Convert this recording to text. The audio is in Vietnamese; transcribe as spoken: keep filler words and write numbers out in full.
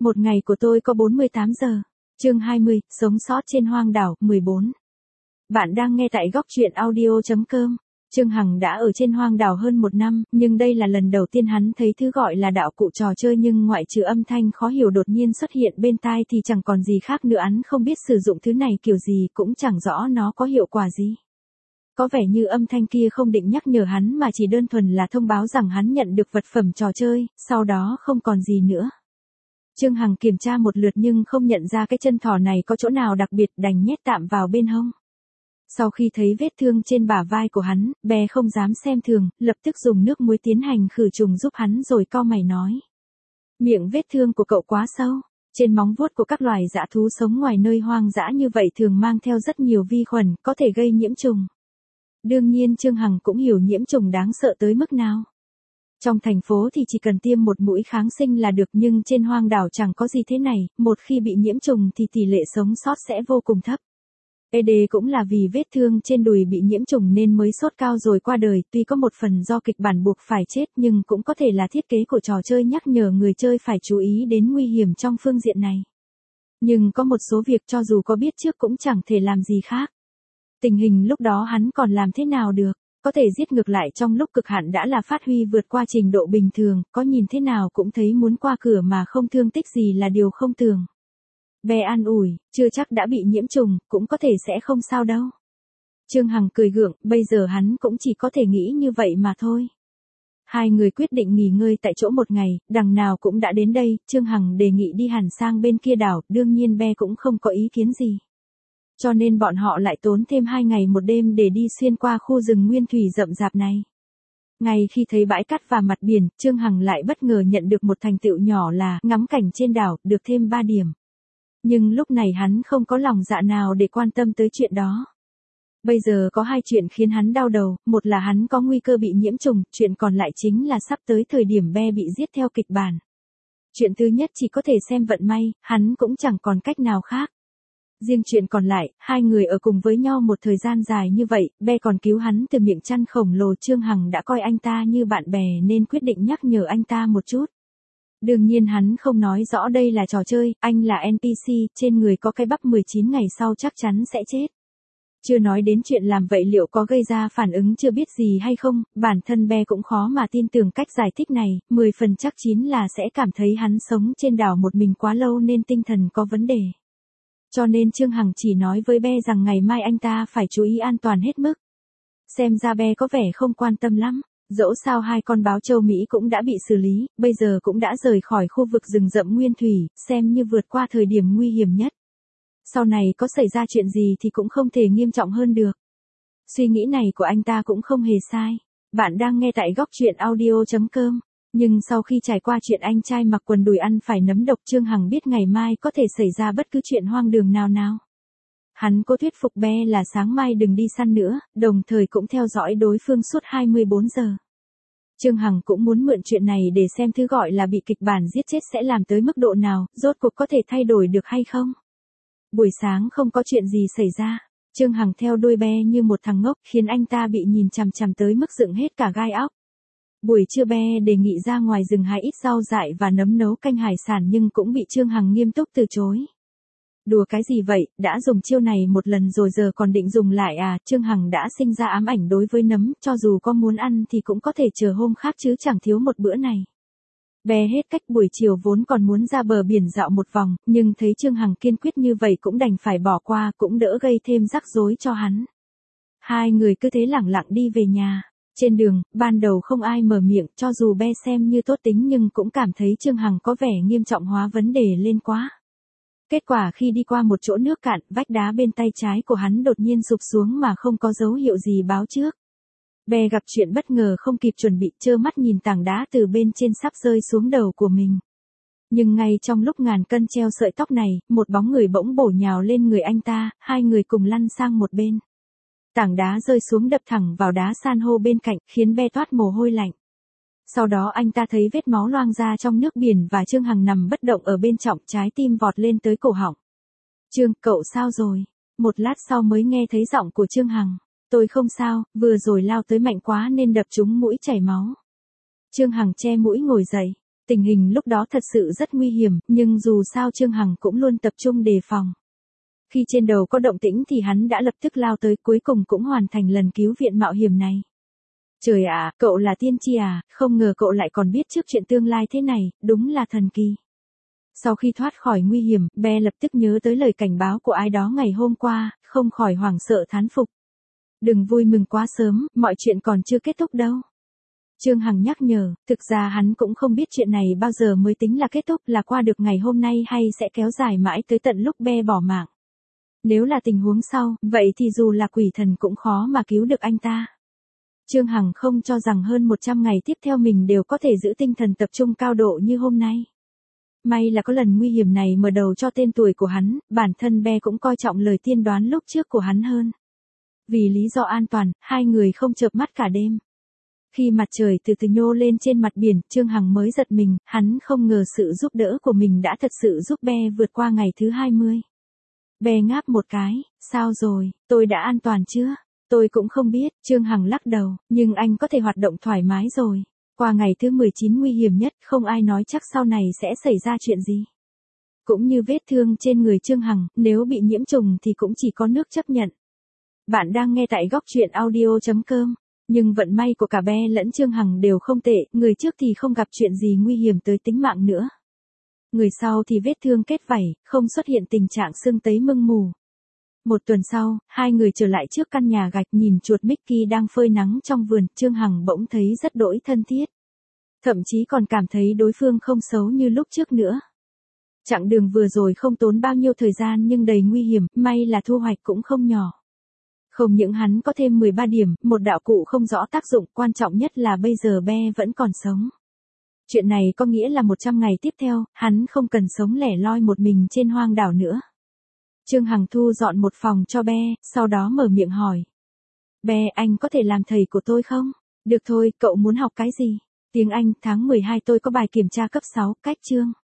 Một ngày của tôi có bốn mươi tám giờ. Chương hai mươi, sống sót trên hoang đảo, mười bốn. Bạn đang nghe tại góc truyện audio chấm com. Trương Hằng đã ở trên hoang đảo hơn một năm, nhưng đây là lần đầu tiên hắn thấy thứ gọi là đạo cụ trò chơi, nhưng ngoại trừ âm thanh khó hiểu đột nhiên xuất hiện bên tai thì chẳng còn gì khác nữa. Hắn không biết sử dụng thứ này kiểu gì, cũng chẳng rõ nó có hiệu quả gì. Có vẻ như âm thanh kia không định nhắc nhở hắn mà chỉ đơn thuần là thông báo rằng hắn nhận được vật phẩm trò chơi, sau đó không còn gì nữa. Trương Hằng kiểm tra một lượt nhưng không nhận ra cái chân thỏ này có chỗ nào đặc biệt, đành nhét tạm vào bên hông. Sau khi thấy vết thương trên bả vai của hắn, bé không dám xem thường, lập tức dùng nước muối tiến hành khử trùng giúp hắn rồi cau mày nói. Miệng vết thương của cậu quá sâu. Trên móng vuốt của các loài dã thú sống ngoài nơi hoang dã như vậy thường mang theo rất nhiều vi khuẩn, có thể gây nhiễm trùng. Đương nhiên Trương Hằng cũng hiểu nhiễm trùng đáng sợ tới mức nào. Trong thành phố thì chỉ cần tiêm một mũi kháng sinh là được, nhưng trên hoang đảo chẳng có gì thế này, một khi bị nhiễm trùng thì tỷ lệ sống sót sẽ vô cùng thấp. ê đê cũng là vì vết thương trên đùi bị nhiễm trùng nên mới sốt cao rồi qua đời, tuy có một phần do kịch bản buộc phải chết nhưng cũng có thể là thiết kế của trò chơi nhắc nhở người chơi phải chú ý đến nguy hiểm trong phương diện này. Nhưng có một số việc cho dù có biết trước cũng chẳng thể làm gì khác. Tình hình lúc đó hắn còn làm thế nào được, có thể giết ngược lại trong lúc cực hạn đã là phát huy vượt qua trình độ bình thường, có nhìn thế nào cũng thấy muốn qua cửa mà không thương tích gì là điều không tưởng. Bé an ủi, chưa chắc đã bị nhiễm trùng, cũng có thể sẽ không sao đâu. Trương Hằng cười gượng, bây giờ hắn cũng chỉ có thể nghĩ như vậy mà thôi. Hai người quyết định nghỉ ngơi tại chỗ một ngày, đằng nào cũng đã đến đây, Trương Hằng đề nghị đi hẳn sang bên kia đảo, đương nhiên bé cũng không có ý kiến gì. Cho nên bọn họ lại tốn thêm hai ngày một đêm để đi xuyên qua khu rừng nguyên thủy rậm rạp này. Ngay khi thấy bãi cát và mặt biển, Trương Hằng lại bất ngờ nhận được một thành tựu nhỏ là ngắm cảnh trên đảo, được thêm ba điểm. Nhưng lúc này hắn không có lòng dạ nào để quan tâm tới chuyện đó. Bây giờ có hai chuyện khiến hắn đau đầu, một là hắn có nguy cơ bị nhiễm trùng, chuyện còn lại chính là sắp tới thời điểm bé bị giết theo kịch bản. Chuyện thứ nhất chỉ có thể xem vận may, hắn cũng chẳng còn cách nào khác. Riêng chuyện còn lại, hai người ở cùng với nhau một thời gian dài như vậy, bé còn cứu hắn từ miệng chăn khổng lồ. Trương Hằng đã coi anh ta như bạn bè nên quyết định nhắc nhở anh ta một chút. Đương nhiên hắn không nói rõ đây là trò chơi, anh là en pê xê, trên người có cái bắp mười chín ngày sau chắc chắn sẽ chết. Chưa nói đến chuyện làm vậy liệu có gây ra phản ứng chưa biết gì hay không, bản thân bé cũng khó mà tin tưởng cách giải thích này, mười phần chắc chín là sẽ cảm thấy hắn sống trên đảo một mình quá lâu nên tinh thần có vấn đề. Cho nên Trương Hằng chỉ nói với bé rằng ngày mai anh ta phải chú ý an toàn hết mức. Xem ra bé có vẻ không quan tâm lắm. Dẫu sao hai con báo châu Mỹ cũng đã bị xử lý, bây giờ cũng đã rời khỏi khu vực rừng rậm nguyên thủy, xem như vượt qua thời điểm nguy hiểm nhất. Sau này có xảy ra chuyện gì thì cũng không thể nghiêm trọng hơn được. Suy nghĩ này của anh ta cũng không hề sai. Bạn đang nghe tại góc truyện audio chấm com. Nhưng sau khi trải qua chuyện anh trai mặc quần đùi ăn phải nấm độc, Trương Hằng biết ngày mai có thể xảy ra bất cứ chuyện hoang đường nào nào. Hắn cố thuyết phục bé là sáng mai đừng đi săn nữa, đồng thời cũng theo dõi đối phương suốt hai mươi bốn giờ. Trương Hằng cũng muốn mượn chuyện này để xem thứ gọi là bị kịch bản giết chết sẽ làm tới mức độ nào, rốt cuộc có thể thay đổi được hay không. Buổi sáng không có chuyện gì xảy ra, Trương Hằng theo đuôi bé như một thằng ngốc, khiến anh ta bị nhìn chằm chằm tới mức dựng hết cả gai óc. Buổi trưa bé đề nghị ra ngoài rừng hái ít rau dại và nấm nấu canh hải sản nhưng cũng bị Trương Hằng nghiêm túc từ chối. Đùa cái gì vậy, đã dùng chiêu này một lần rồi giờ còn định dùng lại à? Trương Hằng đã sinh ra ám ảnh đối với nấm, cho dù có muốn ăn thì cũng có thể chờ hôm khác chứ chẳng thiếu một bữa này. Bé hết cách, buổi chiều vốn còn muốn ra bờ biển dạo một vòng, nhưng thấy Trương Hằng kiên quyết như vậy cũng đành phải bỏ qua, cũng đỡ gây thêm rắc rối cho hắn. Hai người cứ thế lẳng lặng đi về nhà. Trên đường, ban đầu không ai mở miệng, cho dù bé xem như tốt tính nhưng cũng cảm thấy Trương Hằng có vẻ nghiêm trọng hóa vấn đề lên quá. Kết quả khi đi qua một chỗ nước cạn, vách đá bên tay trái của hắn đột nhiên sụp xuống mà không có dấu hiệu gì báo trước. Bé gặp chuyện bất ngờ không kịp chuẩn bị, trơ mắt nhìn tảng đá từ bên trên sắp rơi xuống đầu của mình. Nhưng ngay trong lúc ngàn cân treo sợi tóc này, một bóng người bỗng bổ nhào lên người anh ta, hai người cùng lăn sang một bên. Tảng đá rơi xuống đập thẳng vào đá san hô bên cạnh, khiến bé toát mồ hôi lạnh. Sau đó anh ta thấy vết máu loang ra trong nước biển và Trương Hằng nằm bất động ở bên trọng, trái tim vọt lên tới cổ họng. Trương, cậu sao rồi? Một lát sau mới nghe thấy giọng của Trương Hằng. Tôi không sao, vừa rồi lao tới mạnh quá nên đập trúng mũi chảy máu. Trương Hằng che mũi ngồi dậy. Tình hình lúc đó thật sự rất nguy hiểm, nhưng dù sao Trương Hằng cũng luôn tập trung đề phòng. Khi trên đầu có động tĩnh thì hắn đã lập tức lao tới, cuối cùng cũng hoàn thành lần cứu viện mạo hiểm này. Trời ạ, cậu là tiên tri à, không ngờ cậu lại còn biết trước chuyện tương lai thế này, đúng là thần kỳ. Sau khi thoát khỏi nguy hiểm, Be lập tức nhớ tới lời cảnh báo của ai đó ngày hôm qua, không khỏi hoảng sợ thán phục. Đừng vui mừng quá sớm, mọi chuyện còn chưa kết thúc đâu. Trương Hằng nhắc nhở, thực ra hắn cũng không biết chuyện này bao giờ mới tính là kết thúc, là qua được ngày hôm nay hay sẽ kéo dài mãi tới tận lúc Be bỏ mạng. Nếu là tình huống sau, vậy thì dù là quỷ thần cũng khó mà cứu được anh ta. Trương Hằng không cho rằng hơn một trăm ngày tiếp theo mình đều có thể giữ tinh thần tập trung cao độ như hôm nay. May là có lần nguy hiểm này mở đầu cho tên tuổi của hắn, bản thân Be cũng coi trọng lời tiên đoán lúc trước của hắn hơn. Vì lý do an toàn, hai người không chợp mắt cả đêm. Khi mặt trời từ từ nhô lên trên mặt biển, Trương Hằng mới giật mình, hắn không ngờ sự giúp đỡ của mình đã thật sự giúp Be vượt qua ngày thứ hai mươi. Be ngáp một cái, sao rồi, tôi đã an toàn chưa? Tôi cũng không biết, Trương Hằng lắc đầu, nhưng anh có thể hoạt động thoải mái rồi. Qua ngày thứ mười chín nguy hiểm nhất, không ai nói chắc sau này sẽ xảy ra chuyện gì. Cũng như vết thương trên người Trương Hằng, nếu bị nhiễm trùng thì cũng chỉ có nước chấp nhận. Bạn đang nghe tại góc truyện audio chấm com. Nhưng vận may của cả Be lẫn Trương Hằng đều không tệ, người trước thì không gặp chuyện gì nguy hiểm tới tính mạng nữa. Người sau thì vết thương kết vảy, không xuất hiện tình trạng sưng tấy mưng mù. Một tuần sau, hai người trở lại trước căn nhà gạch, nhìn chuột Mickey đang phơi nắng trong vườn, Trương Hằng bỗng thấy rất đỗi thân thiết. Thậm chí còn cảm thấy đối phương không xấu như lúc trước nữa. Chặng đường vừa rồi không tốn bao nhiêu thời gian nhưng đầy nguy hiểm, may là thu hoạch cũng không nhỏ. Không những hắn có thêm mười ba điểm, một đạo cụ không rõ tác dụng, quan trọng nhất là bây giờ Be vẫn còn sống. Chuyện này có nghĩa là một trăm ngày tiếp theo, hắn không cần sống lẻ loi một mình trên hoang đảo nữa. Trương Hằng thu dọn một phòng cho Be, sau đó mở miệng hỏi. Be, anh có thể làm thầy của tôi không? Được thôi, cậu muốn học cái gì? Tiếng Anh, tháng mười hai tôi có bài kiểm tra cấp sáu, cách chương.